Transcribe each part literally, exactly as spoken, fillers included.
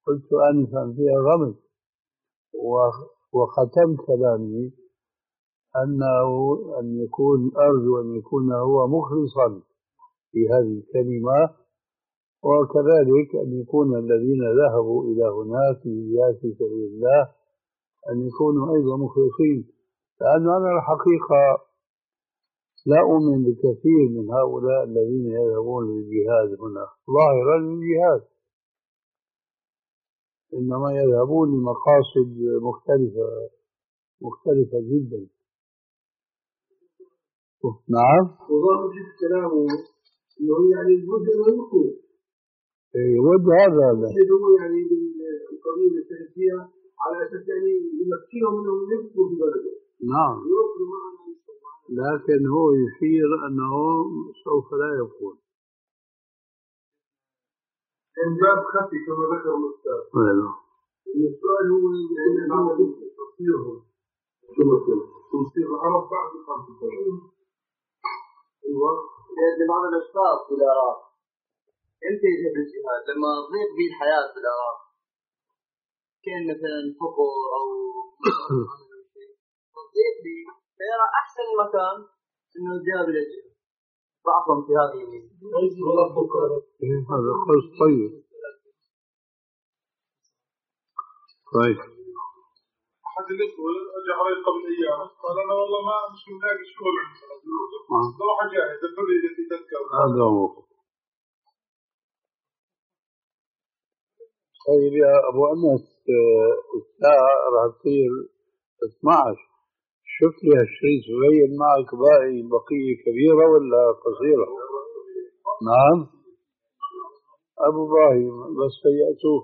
قلت آنفا فيها غمز، وختمت كلامي أنه أن يكون أرجو أن يكون هو مخلصا في هذه الكلمة، وكذلك أن يكون الذين ذهبوا إلى هناك لجهاد في سبيل الله أن يكونوا أيضا مخلصين، لأن أنا الحقيقة لا أؤمن بكثير من هؤلاء الذين يذهبون للجهاد هنا ظاهرا للجهاد، إنما يذهبون لمقاصد مختلفة مختلفة جدا. نعم. وظاهر كلامه إنه يعني الود والمخلص. إيه ود هذا هذا. يدعو يعني بالقضية السياسية على أساس يعني يمكنهم منهم يبقوا في بلده. نعم. لكن هو يشير أنه سوف لا يكون. من باب خفي كما ذكر الأستاذ. نعم. السؤال هو بعد تصويرهم تصوير العرب بعد الخمس سنوات. أيوة. لبعض الأشخاص في العراق أنت يجب الجهاد لما ضيق به الحياة في العراق كان مثلا فقر أو ضيق به فيرى أحسن مكان إنه الذهاب إلى الجهاد ضعفا في هذه هذا قصد طيب. طيب. أحد الإخوة أجى علي قبل أيام قال أنا والله ما مش ملاقي شغل أروح أجاهد الحرية التي تذكر. هذا هو. طيب يا أبو أنس الساعة راح تصير اثني عشر، شوف لي هالشريط مبين معك باقي بقية كبيرة ولا قصيرة؟ نعم أبو إبراهيم بس فيأتوه.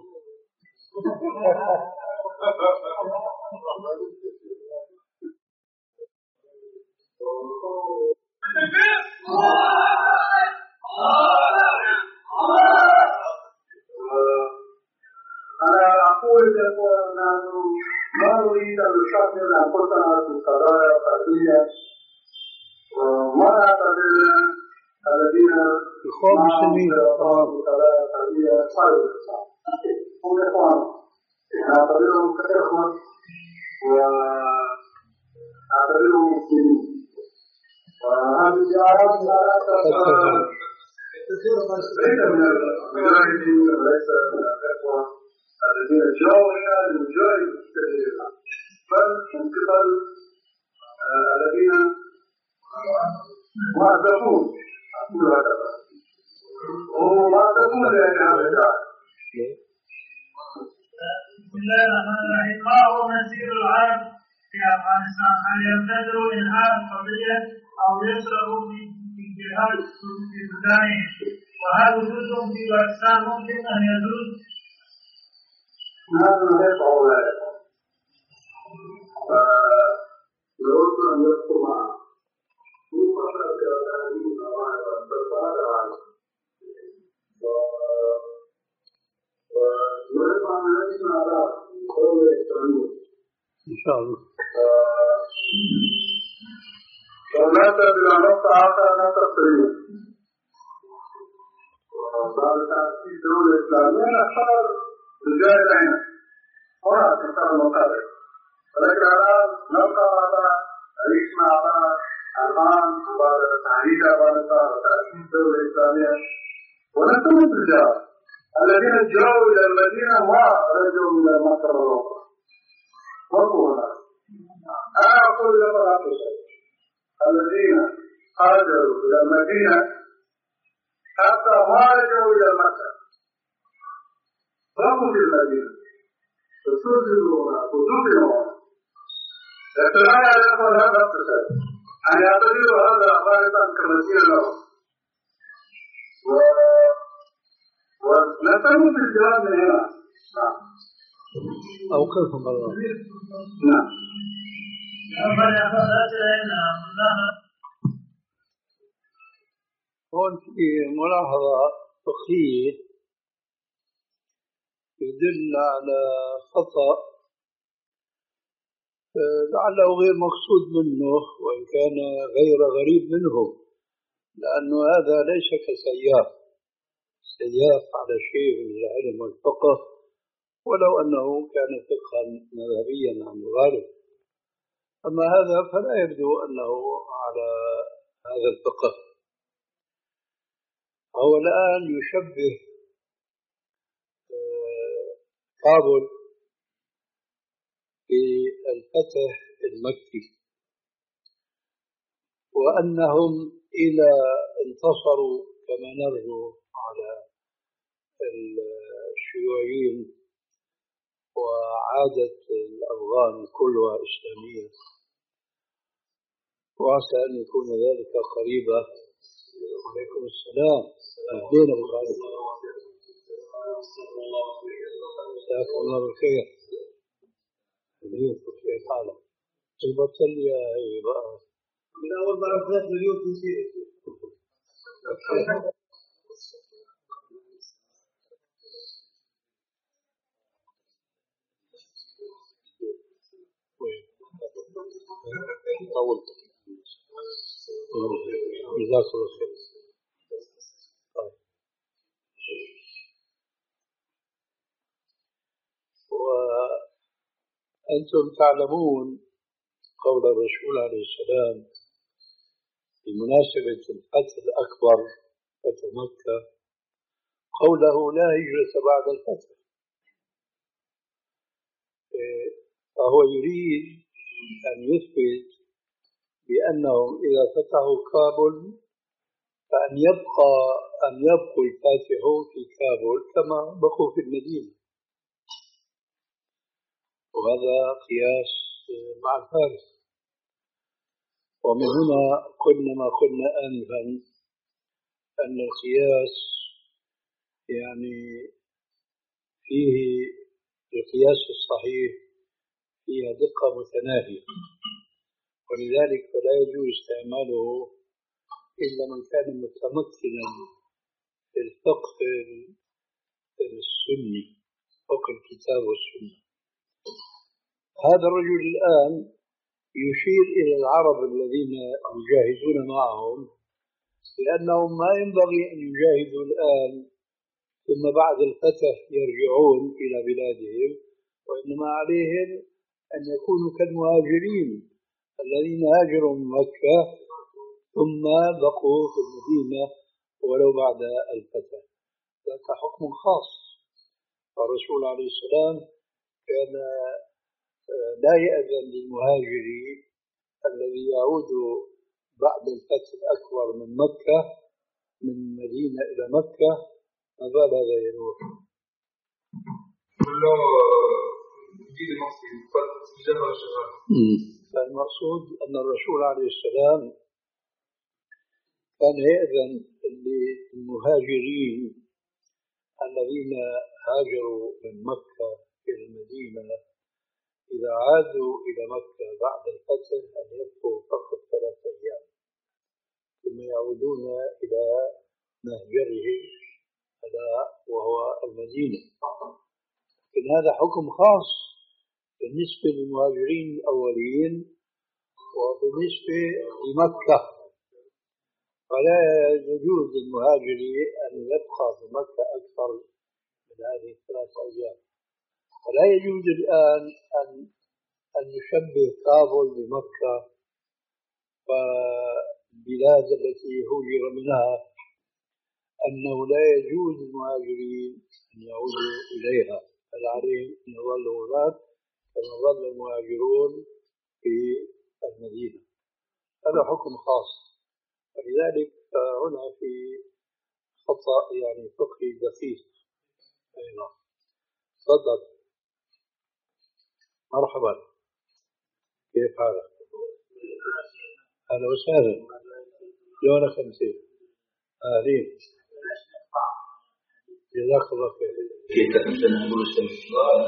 أنا أقول نحن ما نريد أن نشغل أنفسنا في قضايا فردية وما نعتبر الذين معهم في قضايا فردية صاروا هم إخوان نعتبرهم كإخوة ونعتبرهم مسلمين، وهذه الزيارات ليس من المجاهدين وليس من الإخوة الذين جاءوا هنا لمجاهد في سبيل الله، بل من قبل الذين معذبون أقول هكذا ومعذبون لأجل هذا الداعي. بسم الله الرحمن الرحيم. ما هو مسير العرب في أفغانستان؟ هل يبتدروا إنهاء القضية أو يشربوا في الجهاد في بلدانهم؟ وهل وجودهم في باكستان ممكن أن يجوز؟ نحن نسعى ذلك ونود أن يبقوا معنا ثم نشأ هذه النواحي والبلاد عنه ونرفع عن هذه الأعراض قول الإسلامية إن شاء الله. ومات بلا نص عشر نصر سريع وبعد تأسيس الدولة الإسلامية نحصل رجال العين هنا كثر المقابل، ولكن الآن نبقى على نعيش مع بعض الآن بعد تعييد أفغانستان وتأسيس الدولة الإسلامية ونستمر الرجال الذين جاءوا إلى المدينة ورجعوا إلى مصر الأخرى. وقوا هنا أنا أقول لكم هذا الشيء، الذين هاجروا إلى المدينة حتى ما رجعوا إلى مكة بقوا في المدينة فسجلوا وجودوا يتبعي عليكم هذا الشيء أن يعتبروا هذا أفغانستان كمسير لهم ونستمر في الجهاد من هنا. أوقفهم الله. نعم. هون في ملاحظة فقهية يدل على خطأ لعله غير مقصود منه وإن كان غير غريب منهم، لأنه هذا ليس كسياق سياق على شيء من العلم والفقه ولو أنه كان فقها مذهبيا عن الغالب. أما هذا فلا يبدو أنه على هذا الفقه. هو الآن يشبه كابول بالفتح المكي، وأنهم إذا انتصروا كما نرجو على الشيوعيين وعادت الأفغان كلها إسلامية، وعسى أن يكون ذلك قريبا. عليكم السلام. أهدينا بالخير. جزاكم الله بالخير. عليكم كيف حالك؟ تبطل يا هي بقى من أول مرة ثلاث مليون تنسير. طولت. جزاك الله خير. وأنتم تعلمون قول الرسول عليه السلام بمناسبة الفتح الأكبر فتح مكة، قوله لا هجرة بعد الفتح، فهو يريد أن يثبت بأنهم إذا فتحوا كابول فأن يبقى أن يبقوا الفاتحون في كابول كما بقوا في المدينة، وهذا قياس مع الفارس. ومن هنا قلنا ما قلنا آنفا أن القياس يعني فيه القياس الصحيح فيها دقة متناهية، ولذلك فلا يجوز استعماله إلا من كان متمكنا في الفقه السني، فقه الكتاب والسنة. هذا الرجل الآن يشير إلى العرب الذين يجاهدون معهم لأنهم ما ينبغي أن يجاهدوا الآن ثم بعد الفتح يرجعون إلى بلادهم، وإنما عليهم أن يكونوا كالمهاجرين الذين هاجروا من مكة ثم بقوا في المدينة ولو بعد الفتح. ذاك حكم خاص. الرسول عليه السلام كان لا يأذن للمهاجرين الذي يعود بعد الفتح الأكبر من مكة من المدينة إلى مكة، ما بال هذا يروح. فالمقصود أن الرسول عليه السلام كان يأذن للمهاجرين الذين هاجروا من مكة إلى المدينة إذا عادوا إلى مكة بعد الفتح أن يبقوا فقط ثلاثة أيام ثم يعودون إلى مهجرهم ألا وهو المدينة. لكن هذا حكم خاص بالنسبة للمهاجرين الأولين وبالنسبة لمكة، فلا يجوز للمهاجر أن يبقى في مكة أكثر من هذه الثلاثة أيام. ولا يجوز الآن أن أن نشبه كابول بمكة فالبلاد التي هجر منها أنه لا يجوز للمهاجرين أن يعودوا إليها، بل عليهم أن يظلوا هناك كما ظل المهاجرون في المدينة. هذا حكم خاص، ولذلك هنا في خطأ يعني فقهي دقيق. أيضا تفضل. مرحبا، كيف حالك؟ أهلا وسهلا. جوانا خمسين. أهلين. جزاك الله خير. كيف تحسن نقول الشمس؟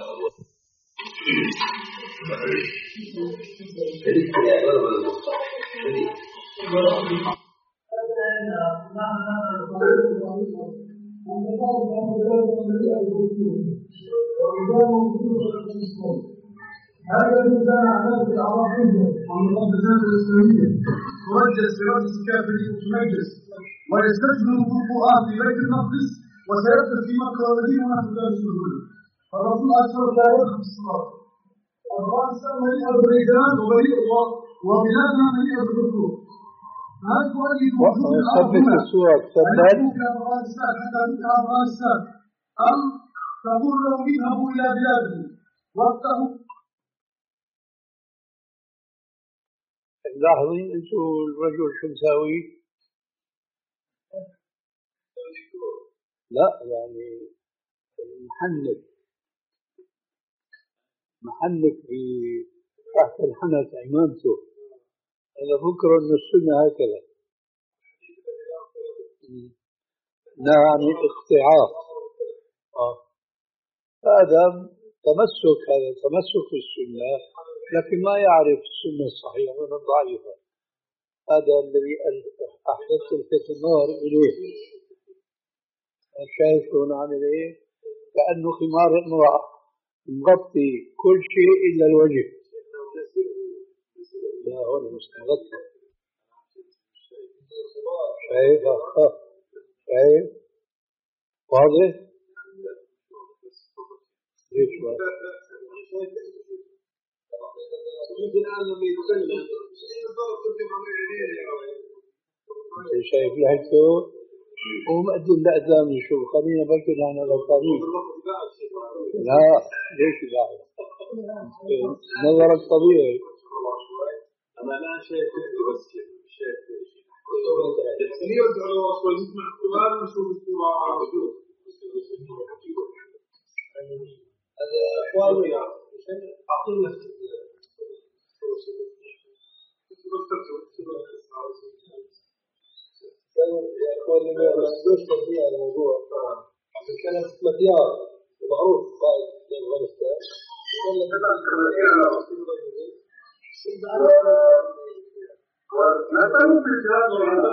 هذا الإنسان عادات العربية والمقدسات الإسلامية ترجس برأس الكافرين في المجلس ويستجمل القرآن في بيت المقدس وسيبدأ في مكة والمدينة ونحن ذلك الكل. الرسول أشهر لا يدخل الصلاة. أفغانستان مليئة بالرجال وبلادنا مليئة بالذكور. هل تؤيد وجود العرب هنا أن يكون في أفغانستان حتى تنتهي أفغانستان أم تقول لهم اذهبوا إلى بلادهم وابتغوا؟ لاحظين أنتم الرجل شو مساوي؟ لا يعني محنك محنك في تحت الحنك عمامته. أنا فكر أن السنة هكذا يعني اقتعاف. آه. هذا تمسك هذا تمسك في السنة، لكن ما يعرف السنة الصحيحة من الضعيفة. هذا الذي أحدث الفتنار إليه. شايف هنا عامل إيه؟ كأنه خمار امرأة مغطي كل شيء إلا الوجه. لا هون مش مغطي. شايف أخ شايف واضح؟ ليش واضح؟ شايف لهجته ومقدم لأقدام يشوف. خلينا بكر أنا غلطانين. لا ليش لا نظرك طبيعي. أنا لا شايف بس شايف يعني يرجعوا وصلت مع اختبار نشوف الصورة موجود. هذا أخواني أعطونا يا أخواني ما عندوش تطبيق على الموضوع. عشان كانت مديار معروف قائد أفغانستان. مثلا في الجهاز هذا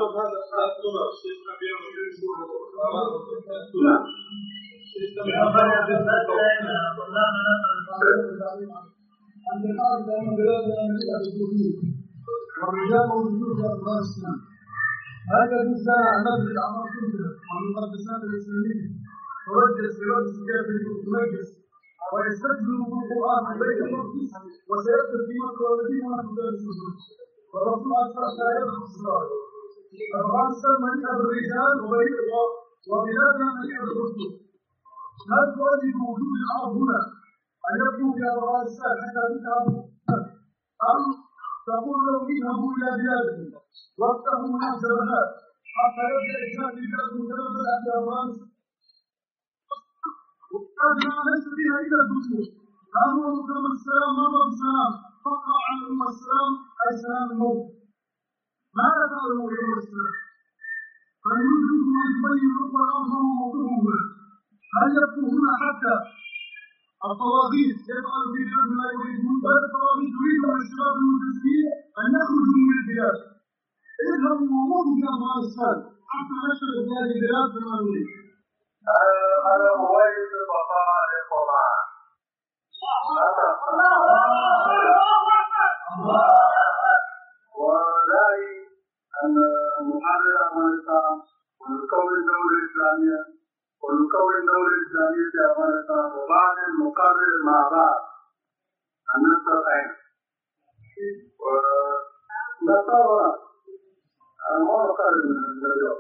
والرجال موجودون في أفغانستان. هذا الإنسان عمل بالأعمار كلها عن المقدسات الإسلامية توجه سيرات الكافر وتمجس ويستخدم القرآن من بيت المقدس وسيدخل في مكة والمدينة ومدارس الزوج. والرسول أشرع لا يدخل الصلاة. أفغانستان مليئة بالرجال وبلادنا مليئة بالرسل. هل تؤيد وجود العرب هنا أن يكونوا في أفغانستان حتى تنتهي أم تقول لهم اذهبوا إلى بلادهم وافتحوا هناك جبهات حتى يبدأ إجهاد بلادهم كما بدأ في أفغانستان؟ وهذا ليس فيها إلا الدستور. هذا هو مكرم السلام مر بسلام فقع على الأمة السلام أي سلام الموت. ماذا فعلوا يوم السلام؟ فليدركوا أن يبين رب الأرض وموضوعه. هل يبقوا هنا حتى الطواغيت يفعل في بلاد ما يريدون؟ بل الطواغيت تريد من الشباب المسلمين أن يخرجوا من البلاد. اذهبوا وموتوا في أفغانستان حتى نشر في هذه البلاد كما نريد. أنا أؤيد بقاء القرآن. ورأيي أن نحرر أفغانستان ونكون دولة إسلامية ونكون دولة إسلامية في أفغانستان وبعدين نقرر مع بعض أن نستطيع ونتصور أن هو نقرر من اليوم.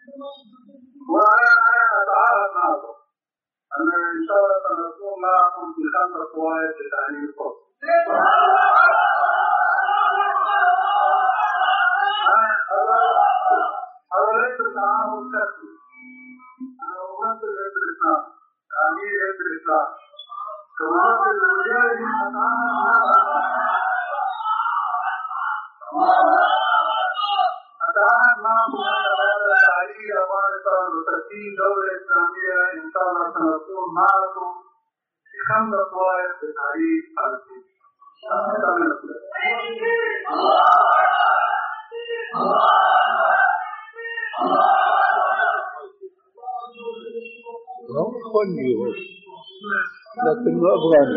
وأنا أتعاهد معكم أن إن شاء الله سنكون معكم في خمسة قواعد لتعليم الصوت. هذا ليس تعاهد شخصي. أنا أمثل حزب الإسلام كأمير حزب الإسلام كممثل المجاهدين أتعاهد معكم أن بعد تعليم أفغانستان وتأسيس دولة إسلامية إن شاء الله سنكون معكم في خمسة قواعد لتعليم فلسطين. هم كله لكنه أفغاني.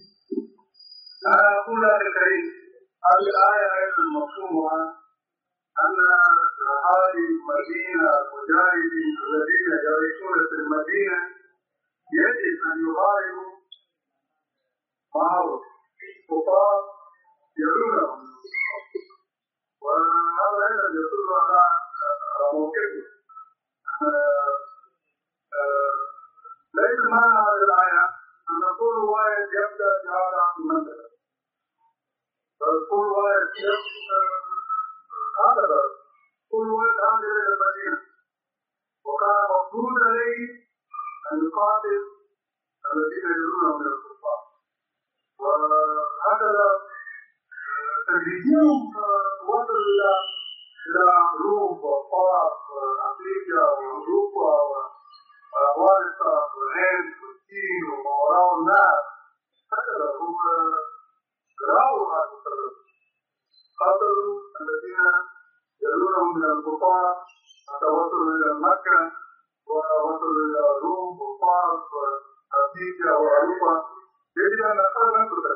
أنا أقول لك الكريم هذه الآية غير المفهومة أن أهالي المدينة المجاهدين الذين يعيشون في المدينة يجب أن يغايروا معهم خطاب يدلونهم، وهذا أيضا يدل على موقفه. ليس معنى هذه الآية أن كل واحد يبدأ بهذا المنزل، بل كل واحد هكذا كل واحد هذه المدينة، وكان مفروض عليه أن يقاتل الذين يدلونهم من الكفار، وهكذا تدريجهم وصل إلى إلى روم وفارس وأفريقيا وأوروبا وأفغانستان والهند والصين وما وراء الناس. هكذا هم رأوا هذا السبب، قتلوا الذين يدلونهم من الكفار حتى وصلوا إلى مكة ووصلوا إلى روم وفارس وأفريقيا وأوروبا. يجب أن نقل نفسه.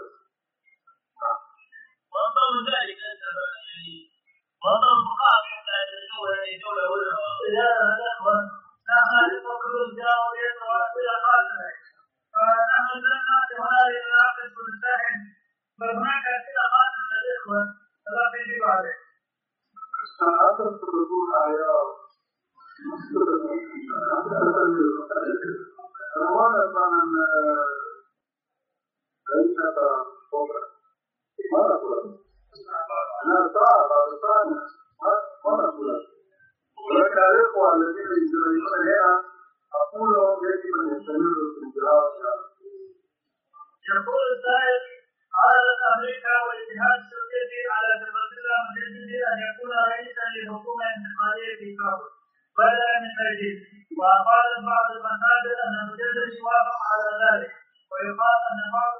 وأفضل ذلك يعني وأفضل البقاء حتى الدولة دولة أولى يا الأخوة لا خالق كل الجاوبين وإلى خالق فنحن نزلنا بهذه العقد والساحل، فهناك أسئلة خاصة للإخوة فلا تجيب عليه. سأعتقد تقول آيات روانا من ليس فوقا ما نقول أنا صعب على ثانية ما نقول، ولكن الإخوة الذين يجريون هنا أقول لهم يجب أن يستمروا في الجهاد. يقول السائل: عرضت أمريكا والاتحاد السوفيتي على سلفة مجدد أن يكون رئيسا لحكومة انتقالية في كابول بدلا من نجيب، وقال بعض المصادر أن مجدد يوافق على ذلك، ويقال أن بعض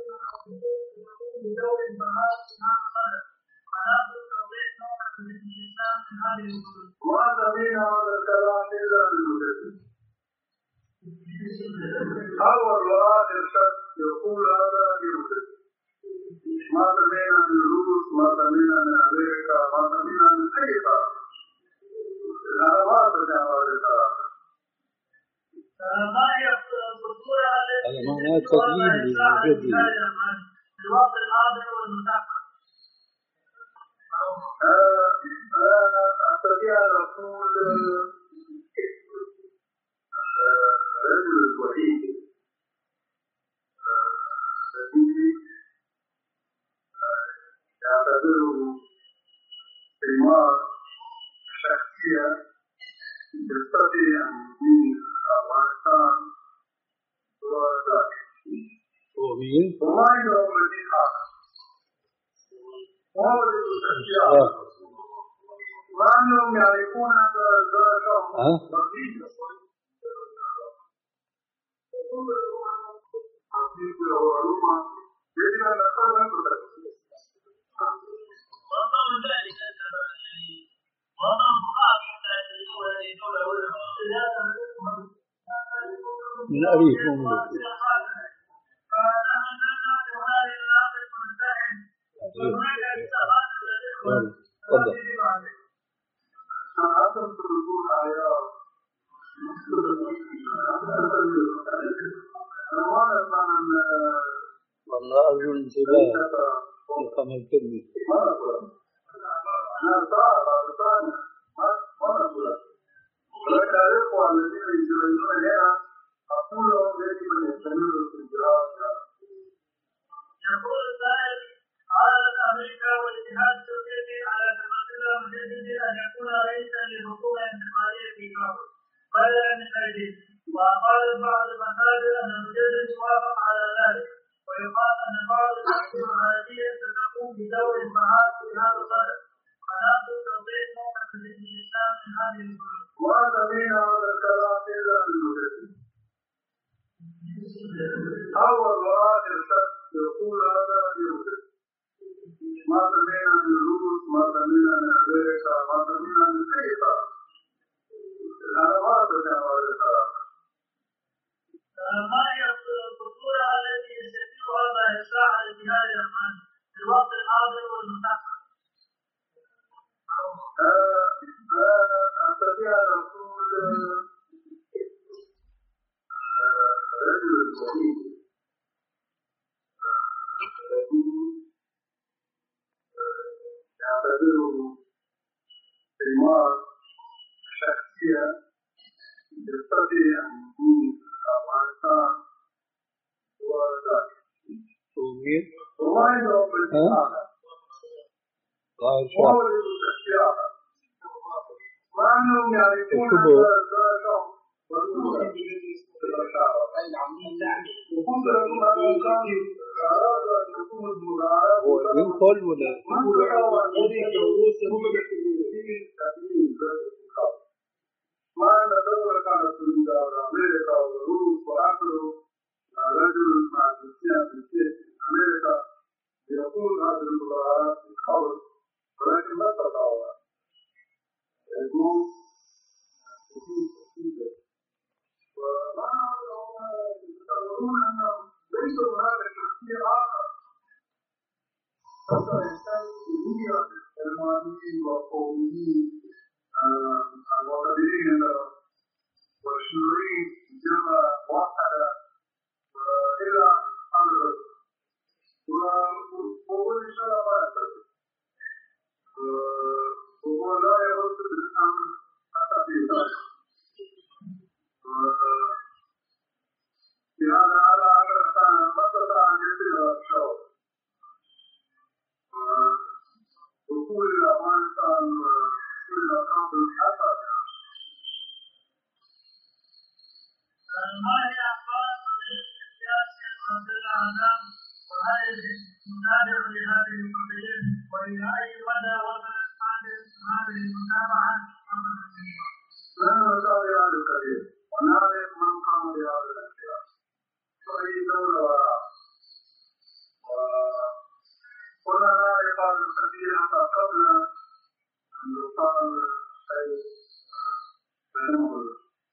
بدور البهاء في هذا القدر وناخذ توضيح نوعا من الإسلام من هذه الحدود. ما سمعنا هذا الكلام إلا بالمجدد. أول وراء الشك يقول هذا بالمجدد. ما سمعنا من الروس، ما سمعنا من أمريكا، ما سمعنا من أي طرف. هذا ما سمعنا هذا الكلام. ما هي الخطورة التي هذا معناه تدليل للمجدد في الوقت الحاضر والمتأخر؟ أستطيع أن أقول الرجل الوحيد الذي يعتبره ثمار شخصية يستطيع أن يدير أفغانستان هو ذاك. هو مين؟ وما عندهم بديل آخر. وهو الشخصيات. وأنهم يعرفون أن ذلك بسيط. يجب أن نقل نفسه. وأفضل ذلك يعني وأفضل البقاء حتى الدولة دولة أولى من أريف مملكة. تفضل. سأعتقد تقول آيات والله أرجو الانتباه لقم الكلمة. أنا صعب على ثانية ما نقول، ولكن الإخوة الذين يجريون هنا أقول لهم يجب أن يستمروا في الجهاد. يقول السائل: عرضت أمريكا والاتحاد السوفيتي على سلفة مجدد أن يكون رئيسا لحكومة انتقالية في كابول بدلا من نجيب، وقال بعض المصادر أن مجدد يوافق على ذلك، ويقال أن بعض الأحزاب الخارجية ستقوم بدور فعال في هذا القدر وناخذ توضيح نوعا من الإسلام من هذه الحدود. ما سمعنا هذا الكلام إلا بالمجدد. أول وراء الشك يقول هذا بالمجدد. ما سمعنا من الروس، ما سمعنا من أمريكا، ما سمعنا من أي طرف. هذا ما سمعنا هذا الكلام. ما هي الخطورة التي يستطيع هذا إصلاح الجهاد الأفغاني في الوقت الحاضر والمتأخر؟ فيها نقول رجل الوليد الذي يعتبره ثمار شخصية يستطيع أن يكون أفغانستان وذلك. ومين؟ وواحد من الصحابة ظاهر شاف مورد التشريعات مع أنهم يعرفون الشبه. هذا الشخص والنور وقلت لكم أنه كان أراد أن يكون المدارة هو ينقل ولا ما أن الدولة كانت في أمريكا والروس وآخره رجل مع جنسية في أمريكا يقول هذه المدارات في الخبر ولكن لا تتعوى يقول وما يتصورون أنهم ليسوا هذا الشخصية آخر حتى الإنسان يدير المعنيين والقوميين الوطنيين والشيوعيين جمع واحدة إلى أمر وهو إن شاء الله ما يستطيع وهو لا يرد بالأمر حتى في ذلك في هذا على عشر سنة ما استطاع أن يصل إلى الشعوب دخول إلى أفغانستان ودخول إلى كابل حتى ما هي أخبار السياسة وزير الأعلام وهل تتابع لهذه القضية وإلى أي مدى وصلت هذه المتابعة عبر السنوات؟ لا نتابع هذا الكثير ونعرف من قام بهذا الاشياء فأي دولة وراء وكنا نعرف هذا الكثير حتى قبل أن يقام الشيء بينهم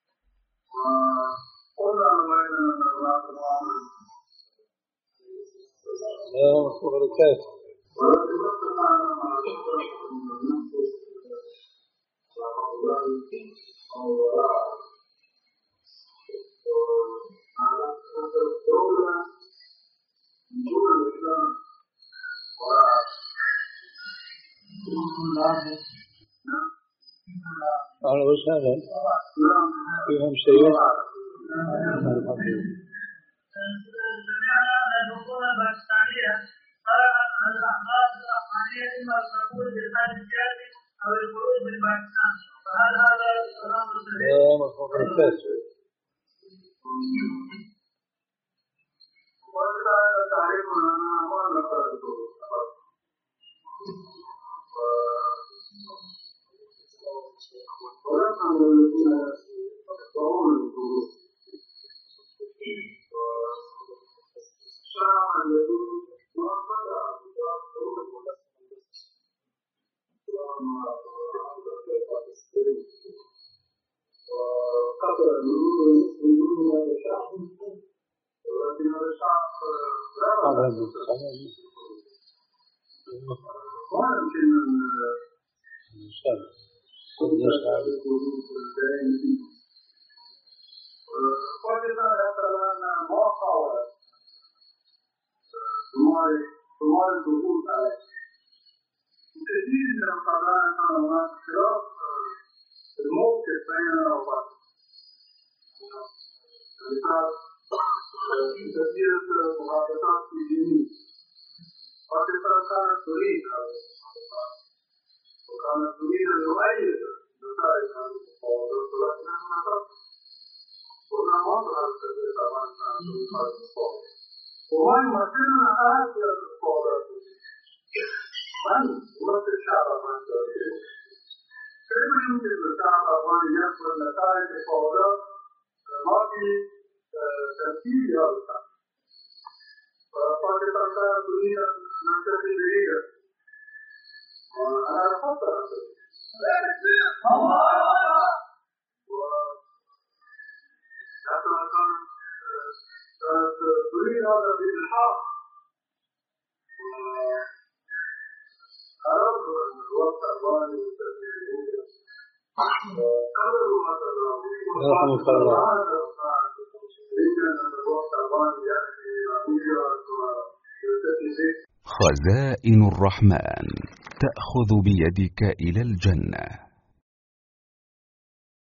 وقلنا بين الناس معامل لا مصبر كيف ولكن نستطيع مع الشخص أو وراء الدولة من دون الإسلام وراء أهلا وسهلا فيهم شيء سمعنا أن الحكومة الباكستانية طلبت من الأحباب الأفغانية إما القبول بالحل السياسي أو الخروج من باكستان، فهل هذا الأمر صحيح؟ لا مصبر كيف وإذا تعرف أننا ما نقرأ ولكن الذين يقرؤون الكتب الشعب الذي ما قرأ وقدر المسلمين هذا الشعب ولكن هذا الشعب لا ما يمكن وإذا يتبعنا ما حاولت ثمار الدخول عليه كثير من القضايا كان هناك خلاف الموقف بيننا وبين مثال كثير المحادثات في ديني باكستان كانت تريد وكانت تريد أن يؤيد نتائج هذه المفاوضات ولكنها نفت ولا ما ظهرت طبعا هذه المفاوضات وما يمثلنا هذه المفاوضات من يمثل الشعب الأفغاني كيف يمكن للشعب الأفغاني يصل نتائج المفاوضات ما في ترتيب هذا الشعب باكستان كانت تريد أن ننتهي بعيدا أنا رفضت هذا حتى كانت تريد هذا بإلحاق أردت أن الوقت الأفغاني رحمك الله. خزائن الرحمن تأخذ بيدك إلى الجنة.